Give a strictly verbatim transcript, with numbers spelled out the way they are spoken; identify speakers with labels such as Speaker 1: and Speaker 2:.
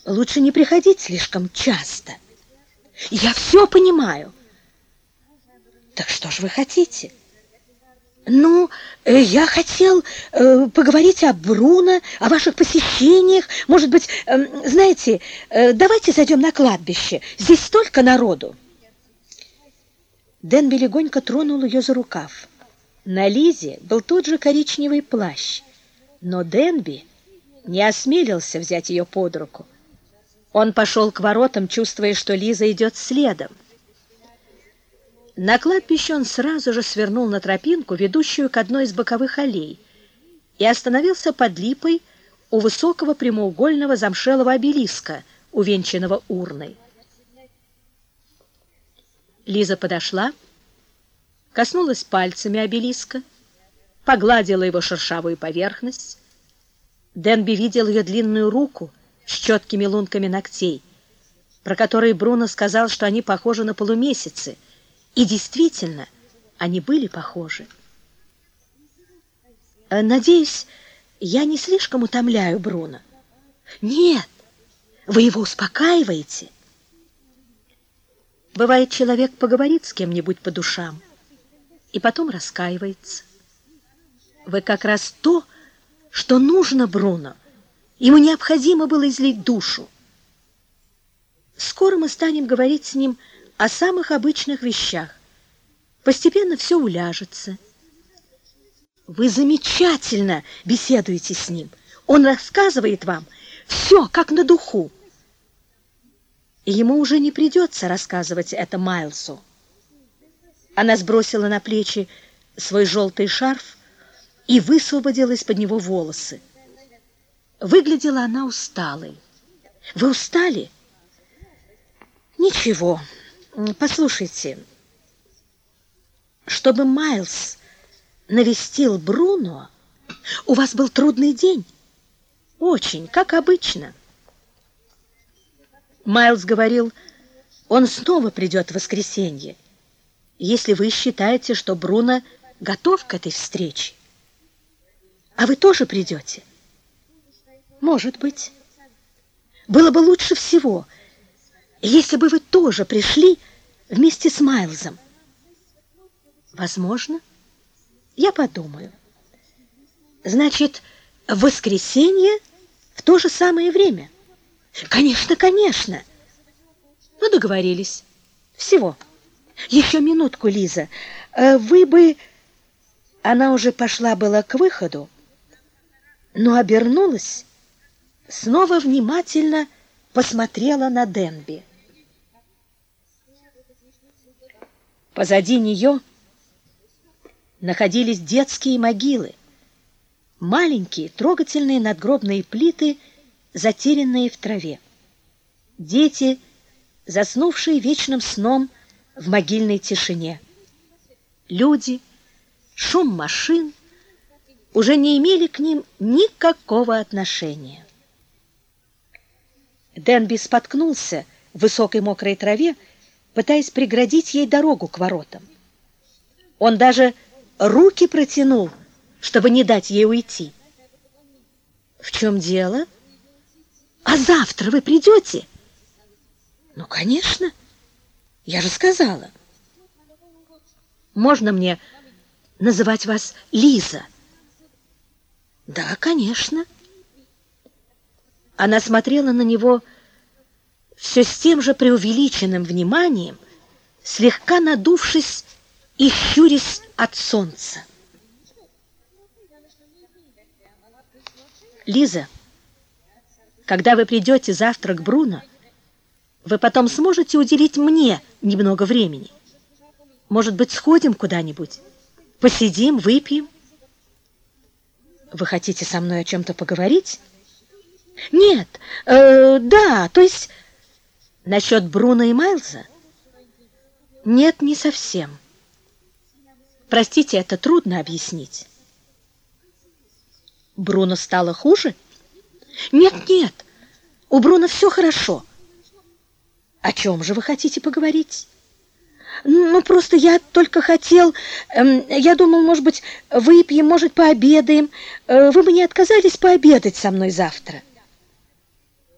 Speaker 1: лучше не приходить слишком часто. Я все понимаю. Так что же вы хотите? Ну, я хотел э, поговорить о Бруно, о ваших посещениях. Может быть, э, знаете, э, давайте зайдем на кладбище. Здесь столько народу. Денби легонько тронул ее за рукав. На Лизе был тот же коричневый плащ, но Денби не осмелился взять ее под руку. Он пошел к воротам, чувствуя, что Лиза идет следом. На кладбище он сразу же свернул на тропинку, ведущую к одной из боковых аллей, и остановился под липой у высокого прямоугольного замшелого обелиска, увенчанного урной. Лиза подошла, коснулась пальцами обелиска, погладила его шершавую поверхность. Денби видел ее длинную руку с четкими лунками ногтей, про которые Бруно сказал, что они похожи на полумесяцы. И действительно, они были похожи. Надеюсь, я не слишком утомляю Бруно? Нет, вы его успокаиваете. Бывает, человек поговорит с кем-нибудь по душам и потом раскаивается. Вы как раз то, что нужно Бруно. Ему необходимо было излить душу. Скоро мы станем говорить с ним о самых обычных вещах. Постепенно все уляжется. Вы замечательно беседуете с ним. Он рассказывает вам все, как на духу. И ему уже не придется рассказывать это Майлсу. Она сбросила на плечи свой желтый шарф и высвободила из-под него волосы. Выглядела она усталой. Вы устали? Ничего. Послушайте, чтобы Майлс навестил Бруно, у вас был трудный день? Очень, как обычно. Майлс говорил, он снова придет в воскресенье, если вы считаете, что Бруно готов к этой встрече. А вы тоже придете? Может быть. Было бы лучше всего, если бы вы тоже пришли вместе с Майлзом. Возможно. Я подумаю. Значит, в воскресенье в то же самое время? Конечно, конечно. Ну, договорились. Всего. Еще минутку, Лиза. Вы бы... Она уже пошла была к выходу, но обернулась, снова внимательно посмотрела на Денби. Позади нее находились детские могилы, маленькие трогательные надгробные плиты, затерянные в траве. Дети, заснувшие вечным сном в могильной тишине. Люди, шум машин уже не имели к ним никакого отношения. Денби споткнулся в высокой мокрой траве, пытаясь преградить ей дорогу к воротам. Он даже руки протянул, чтобы не дать ей уйти. В чем дело? А завтра вы придете? Ну, конечно. Я же сказала. Можно мне называть вас Лиза? Да, конечно. Она смотрела на него все с тем же преувеличенным вниманием, слегка надувшись и щурясь от солнца. Лиза, когда вы придете завтра к Бруно, вы потом сможете уделить мне немного времени? Может быть, сходим куда-нибудь? Посидим, выпьем? Вы хотите со мной о чем-то поговорить? Нет, э, да, то есть насчет Бруно и Майлза? Нет, не совсем. Простите, это трудно объяснить. Бруно стало хуже? Нет, нет, у Бруно все хорошо. О чем же вы хотите поговорить? Ну, просто я только хотел... Э, я думал, может быть, выпьем, может, пообедаем. Э, вы бы не отказались пообедать со мной завтра?